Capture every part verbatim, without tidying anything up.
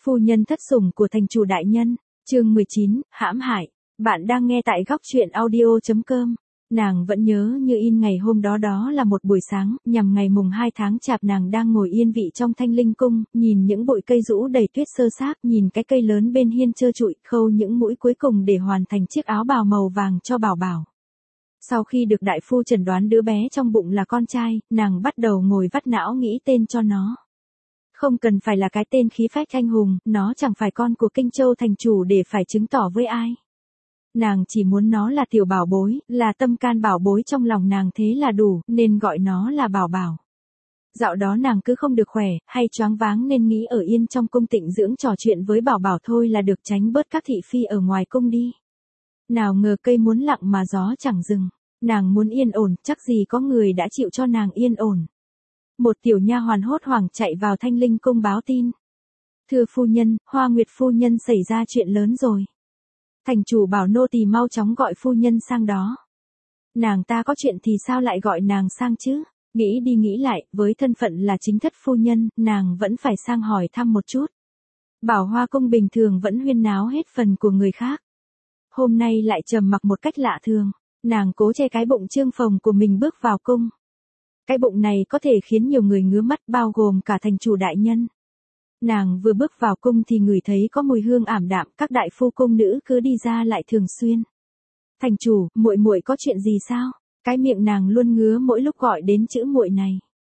Phu nhân thất sủng của thành chủ đại nhân, chương mười chín, hãm hại. Bạn đang nghe tại góc truyện audio chấm com. Nàng vẫn nhớ như in ngày hôm đó, đó là một buổi sáng, nhằm ngày mùng hai tháng chạp, nàng đang ngồi yên vị trong Thanh Linh cung, nhìn những bụi cây rũ đầy tuyết sơ xác, nhìn cái cây lớn bên hiên trơ trụi, khâu những mũi cuối cùng để hoàn thành chiếc áo bào màu vàng cho Bảo Bảo. Sau khi được đại phu chẩn đoán đứa bé trong bụng là con trai, nàng bắt đầu ngồi vắt não nghĩ tên cho nó. Không cần phải là cái tên khí phách anh hùng, nó chẳng phải con của Kinh Châu thành chủ để phải chứng tỏ với ai. Nàng chỉ muốn nó là tiểu bảo bối, là tâm can bảo bối trong lòng nàng, thế là đủ, nên gọi nó là Bảo Bảo. Dạo đó nàng cứ không được khỏe, hay choáng váng nên nghĩ ở yên trong cung tịnh dưỡng, trò chuyện với Bảo Bảo thôi là được, tránh bớt các thị phi ở ngoài cung đi. Nào ngờ cây muốn lặng mà gió chẳng dừng, nàng muốn yên ổn, chắc gì có người đã chịu cho nàng yên ổn. Một tiểu nha hoàn hốt hoảng chạy vào Thanh Linh cung báo tin. Thưa phu nhân, Hoa Nguyệt phu nhân xảy ra chuyện lớn rồi. Thành chủ bảo nô tỳ mau chóng gọi phu nhân sang đó. Nàng ta có chuyện thì sao lại gọi nàng sang chứ? Nghĩ đi nghĩ lại, với thân phận là chính thất phu nhân, nàng vẫn phải sang hỏi thăm một chút. Bảo Hoa cung bình thường vẫn huyên náo hết phần của người khác. Hôm nay lại trầm mặc một cách lạ thường, nàng cố che cái bụng trương phồng của mình bước vào cung. Cái bụng này có thể khiến nhiều người ngứa mắt, bao gồm cả thành chủ đại nhân. Nàng vừa bước vào cung thì ngửi thấy có mùi hương ảm đạm, các đại phu cung nữ cứ đi ra lại thường xuyên. Thành chủ, muội muội có chuyện gì sao? Cái miệng nàng luôn ngứa mỗi lúc gọi đến chữ muội này.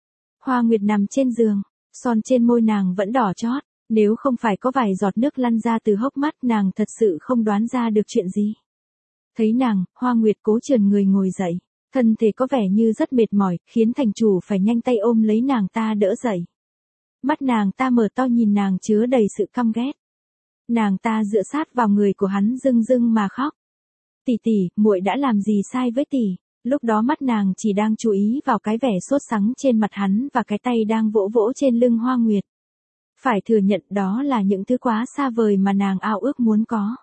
Hoa Nguyệt nằm trên giường, son trên môi nàng vẫn đỏ chót, nếu không phải có vài giọt nước lăn ra từ hốc mắt, nàng thật sự không đoán ra được chuyện gì. Thấy nàng, Hoa Nguyệt cố trườn người ngồi dậy. Thân thể có vẻ như rất mệt mỏi, khiến thành chủ phải nhanh tay ôm lấy nàng ta đỡ dậy. Mắt nàng ta mở to nhìn nàng chứa đầy sự căm ghét. Nàng ta dựa sát vào người của hắn rưng rưng mà khóc. Tỷ tỷ, muội đã làm gì sai với tỷ? Lúc đó mắt nàng chỉ đang chú ý vào cái vẻ sốt sắng trên mặt hắn và cái tay đang vỗ vỗ trên lưng Hoa Nguyệt. Phải thừa nhận đó là những thứ quá xa vời mà nàng ao ước muốn có.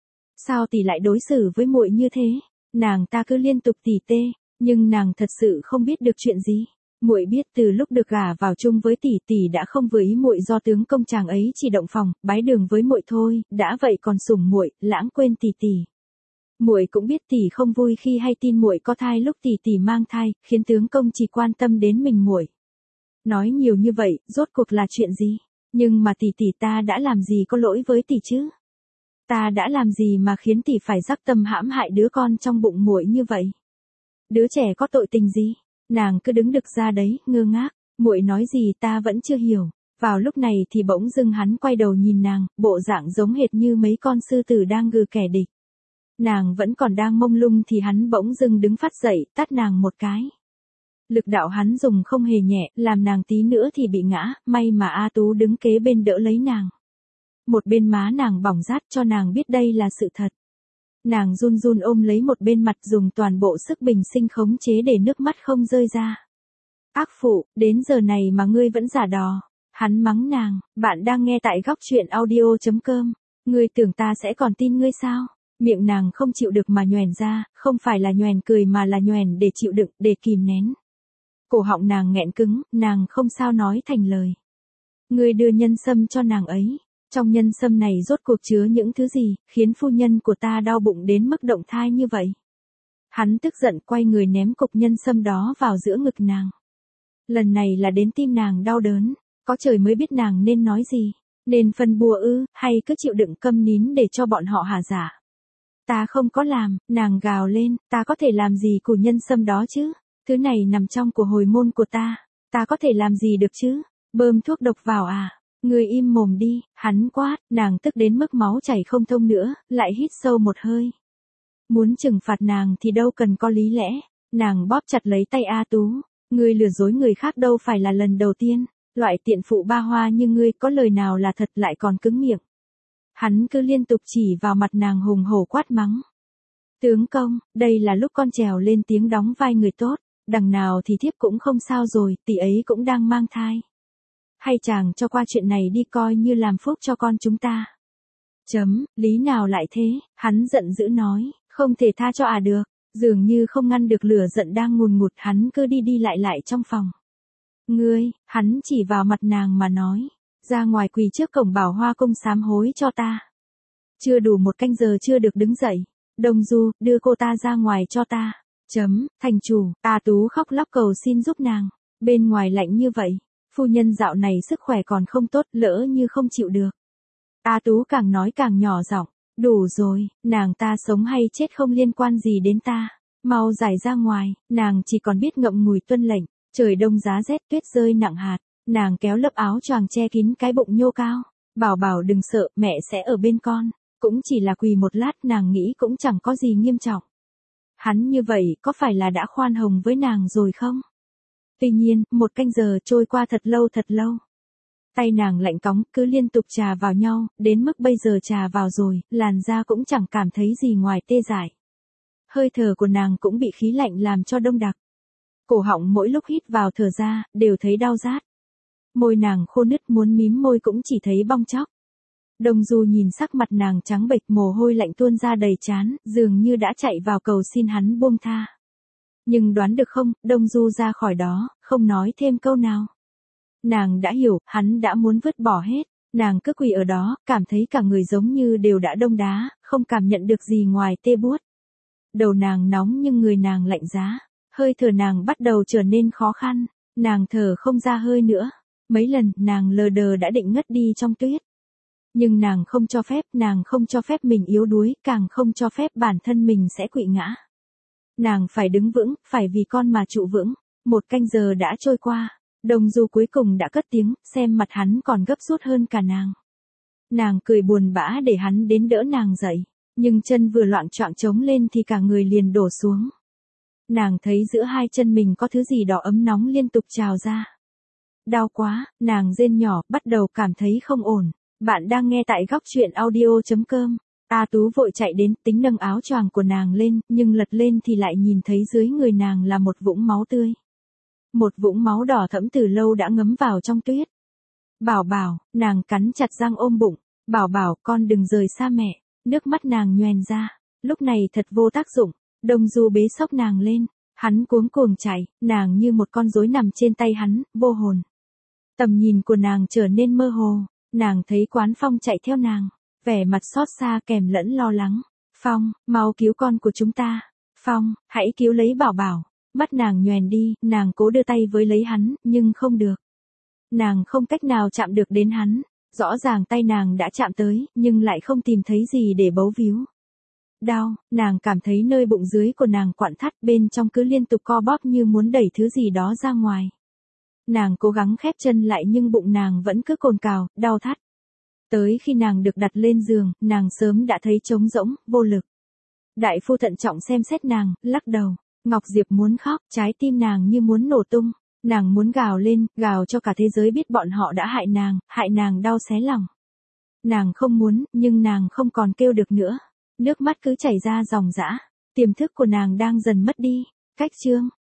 Sao tỷ lại đối xử với muội như thế? Nàng ta cứ liên tục tỉ tê. Nhưng nàng thật sự không biết được chuyện gì. Muội biết từ lúc được gả vào chung với tỷ, tỷ đã không vừa ý muội, do tướng công chàng ấy chỉ động phòng, bái đường với muội thôi, đã vậy còn sủng muội, lãng quên tỷ tỷ. Muội cũng biết tỷ không vui khi hay tin muội có thai lúc tỷ tỷ mang thai, khiến tướng công chỉ quan tâm đến mình muội. Nói nhiều như vậy, rốt cuộc là chuyện gì? Nhưng mà tỷ tỷ ta đã làm gì có lỗi với tỷ chứ? Ta đã làm gì mà khiến tỷ phải dắc tâm hãm hại đứa con trong bụng muội như vậy? Đứa trẻ có tội tình gì? Nàng cứ đứng đực ra đấy, ngơ ngác, muội nói gì ta vẫn chưa hiểu. Vào lúc này thì bỗng dưng hắn quay đầu nhìn nàng, bộ dạng giống hệt như mấy con sư tử đang gừ kẻ địch. Nàng vẫn còn đang mông lung thì hắn bỗng dưng đứng phát dậy, tát nàng một cái. Lực đạo hắn dùng không hề nhẹ, làm nàng tí nữa thì bị ngã, may mà A Tú đứng kế bên đỡ lấy nàng. Một bên má nàng bỏng rát cho nàng biết đây là sự thật. Nàng run run ôm lấy một bên mặt, dùng toàn bộ sức bình sinh khống chế để nước mắt không rơi ra. Ác phụ, đến giờ này mà ngươi vẫn giả đò. Hắn mắng nàng. Bạn đang nghe tại góc truyện audio chấm com. Ngươi tưởng ta sẽ còn tin ngươi sao? Miệng nàng không chịu được mà nhoẻn ra, không phải là nhoẻn cười mà là nhoẻn để chịu đựng, để kìm nén. Cổ họng nàng nghẹn cứng, nàng không sao nói thành lời. Ngươi đưa nhân sâm cho nàng ấy. Trong nhân sâm này rốt cuộc chứa những thứ gì, khiến phu nhân của ta đau bụng đến mức động thai như vậy? Hắn tức giận quay người ném cục nhân sâm đó vào giữa ngực nàng. Lần này là đến tim nàng đau đớn, có trời mới biết nàng nên nói gì, nên phân bua ư, hay cứ chịu đựng câm nín để cho bọn họ hả dạ. Ta không có làm, nàng gào lên, ta có thể làm gì của nhân sâm đó chứ? Thứ này nằm trong của hồi môn của ta, ta có thể làm gì được chứ? Bơm thuốc độc vào à? Ngươi im mồm đi, hắn quát, nàng tức đến mức máu chảy không thông nữa, lại hít sâu một hơi. Muốn trừng phạt nàng thì đâu cần có lý lẽ, nàng bóp chặt lấy tay A Tú, ngươi lừa dối người khác đâu phải là lần đầu tiên, loại tiện phụ ba hoa như ngươi có lời nào là thật lại còn cứng miệng. Hắn cứ liên tục chỉ vào mặt nàng hùng hổ quát mắng. Tướng công, đây là lúc con trèo lên tiếng đóng vai người tốt, đằng nào thì thiếp cũng không sao rồi, tỷ ấy cũng đang mang thai. Hay chàng cho qua chuyện này đi, coi như làm phúc cho con chúng ta. Chấm, lý nào lại thế? Hắn giận dữ nói, không thể tha cho à được. Dường như không ngăn được lửa giận đang ngùn ngụt, hắn cứ đi đi lại lại trong phòng. Ngươi, hắn chỉ vào mặt nàng mà nói. ra ngoài quỳ trước cổng Bảo Hoa cung sám hối cho ta. Chưa đủ một canh giờ chưa được đứng dậy. Đông Du, đưa cô ta ra ngoài cho ta. Chấm, thành chủ, A Tú khóc lóc cầu xin giúp nàng. Bên ngoài lạnh như vậy, phu nhân dạo này sức khỏe còn không tốt, lỡ như không chịu được. A Tú càng nói càng nhỏ giọng, đủ rồi, nàng ta sống hay chết không liên quan gì đến ta. Mau giải ra ngoài, nàng chỉ còn biết ngậm ngùi tuân lệnh. Trời đông giá rét, tuyết rơi nặng hạt, nàng kéo lớp áo choàng che kín cái bụng nhô cao. Bảo Bảo đừng sợ, mẹ sẽ ở bên con. Cũng chỉ là quỳ một lát, nàng nghĩ cũng chẳng có gì nghiêm trọng. Hắn như vậy có phải là đã khoan hồng với nàng rồi không? Tuy nhiên, một canh giờ trôi qua thật lâu thật lâu. Tay nàng lạnh cóng, cứ liên tục chà vào nhau, đến mức bây giờ chà vào rồi, làn da cũng chẳng cảm thấy gì ngoài tê dại. Hơi thở của nàng cũng bị khí lạnh làm cho đông đặc. Cổ họng mỗi lúc hít vào thở ra, đều thấy đau rát. Môi nàng khô nứt, muốn mím môi cũng chỉ thấy bong chóc. Đông Du nhìn sắc mặt nàng trắng bệch, mồ hôi lạnh tuôn ra đầy trán, dường như đã chạy vào cầu xin hắn buông tha. Nhưng đoán được không, Đông Du ra khỏi đó, không nói thêm câu nào. Nàng đã hiểu, hắn đã muốn vứt bỏ hết. Nàng cứ quỳ ở đó, cảm thấy cả người giống như đều đã đông đá, không cảm nhận được gì ngoài tê buốt. Đầu nàng nóng nhưng người nàng lạnh giá. Hơi thở nàng bắt đầu trở nên khó khăn. Nàng thở không ra hơi nữa. Mấy lần, nàng lờ đờ đã định ngất đi trong tuyết. Nhưng nàng không cho phép, nàng không cho phép mình yếu đuối, càng không cho phép bản thân mình sẽ quỵ ngã. Nàng phải đứng vững, phải vì con mà trụ vững. Một canh giờ đã trôi qua. Đông Du cuối cùng đã cất tiếng, xem mặt hắn còn gấp rút hơn cả nàng. Nàng cười buồn bã để hắn đến đỡ nàng dậy. Nhưng chân vừa loạng choạng trống lên thì cả người liền đổ xuống. Nàng thấy giữa hai chân mình có thứ gì đỏ ấm nóng liên tục trào ra. Đau quá, nàng rên nhỏ, bắt đầu cảm thấy không ổn. Bạn đang nghe tại góc truyện audio chấm com. A Tú vội chạy đến, tính nâng áo choàng của nàng lên, nhưng lật lên thì lại nhìn thấy dưới người nàng là một vũng máu tươi. Một vũng máu đỏ thẫm từ lâu đã ngấm vào trong tuyết. Bảo Bảo, nàng cắn chặt răng ôm bụng. Bảo Bảo, con đừng rời xa mẹ. Nước mắt nàng nhoèn ra. Lúc này thật vô tác dụng. Đông Du bế xốc nàng lên. Hắn cuống cuồng chạy, nàng như một con rối nằm trên tay hắn, vô hồn. Tầm nhìn của nàng trở nên mơ hồ. Nàng thấy Quán Phong chạy theo nàng. Vẻ mặt xót xa kèm lẫn lo lắng. Phong, mau cứu con của chúng ta. Phong, hãy cứu lấy Bảo Bảo. Mắt nàng nhoèn đi, nàng cố đưa tay với lấy hắn, nhưng không được. Nàng không cách nào chạm được đến hắn. Rõ ràng tay nàng đã chạm tới, nhưng lại không tìm thấy gì để bấu víu. Đau, nàng cảm thấy nơi bụng dưới của nàng quặn thắt, bên trong cứ liên tục co bóp như muốn đẩy thứ gì đó ra ngoài. Nàng cố gắng khép chân lại nhưng bụng nàng vẫn cứ cồn cào, đau thắt. Tới khi nàng được đặt lên giường, nàng sớm đã thấy trống rỗng, vô lực. Đại phu thận trọng xem xét nàng, lắc đầu. Ngọc Diệp muốn khóc, trái tim nàng như muốn nổ tung. Nàng muốn gào lên, gào cho cả thế giới biết bọn họ đã hại nàng, hại nàng đau xé lòng. Nàng không muốn, nhưng nàng không còn kêu được nữa. Nước mắt cứ chảy ra ròng rã. Tiềm thức của nàng đang dần mất đi. Cách chương.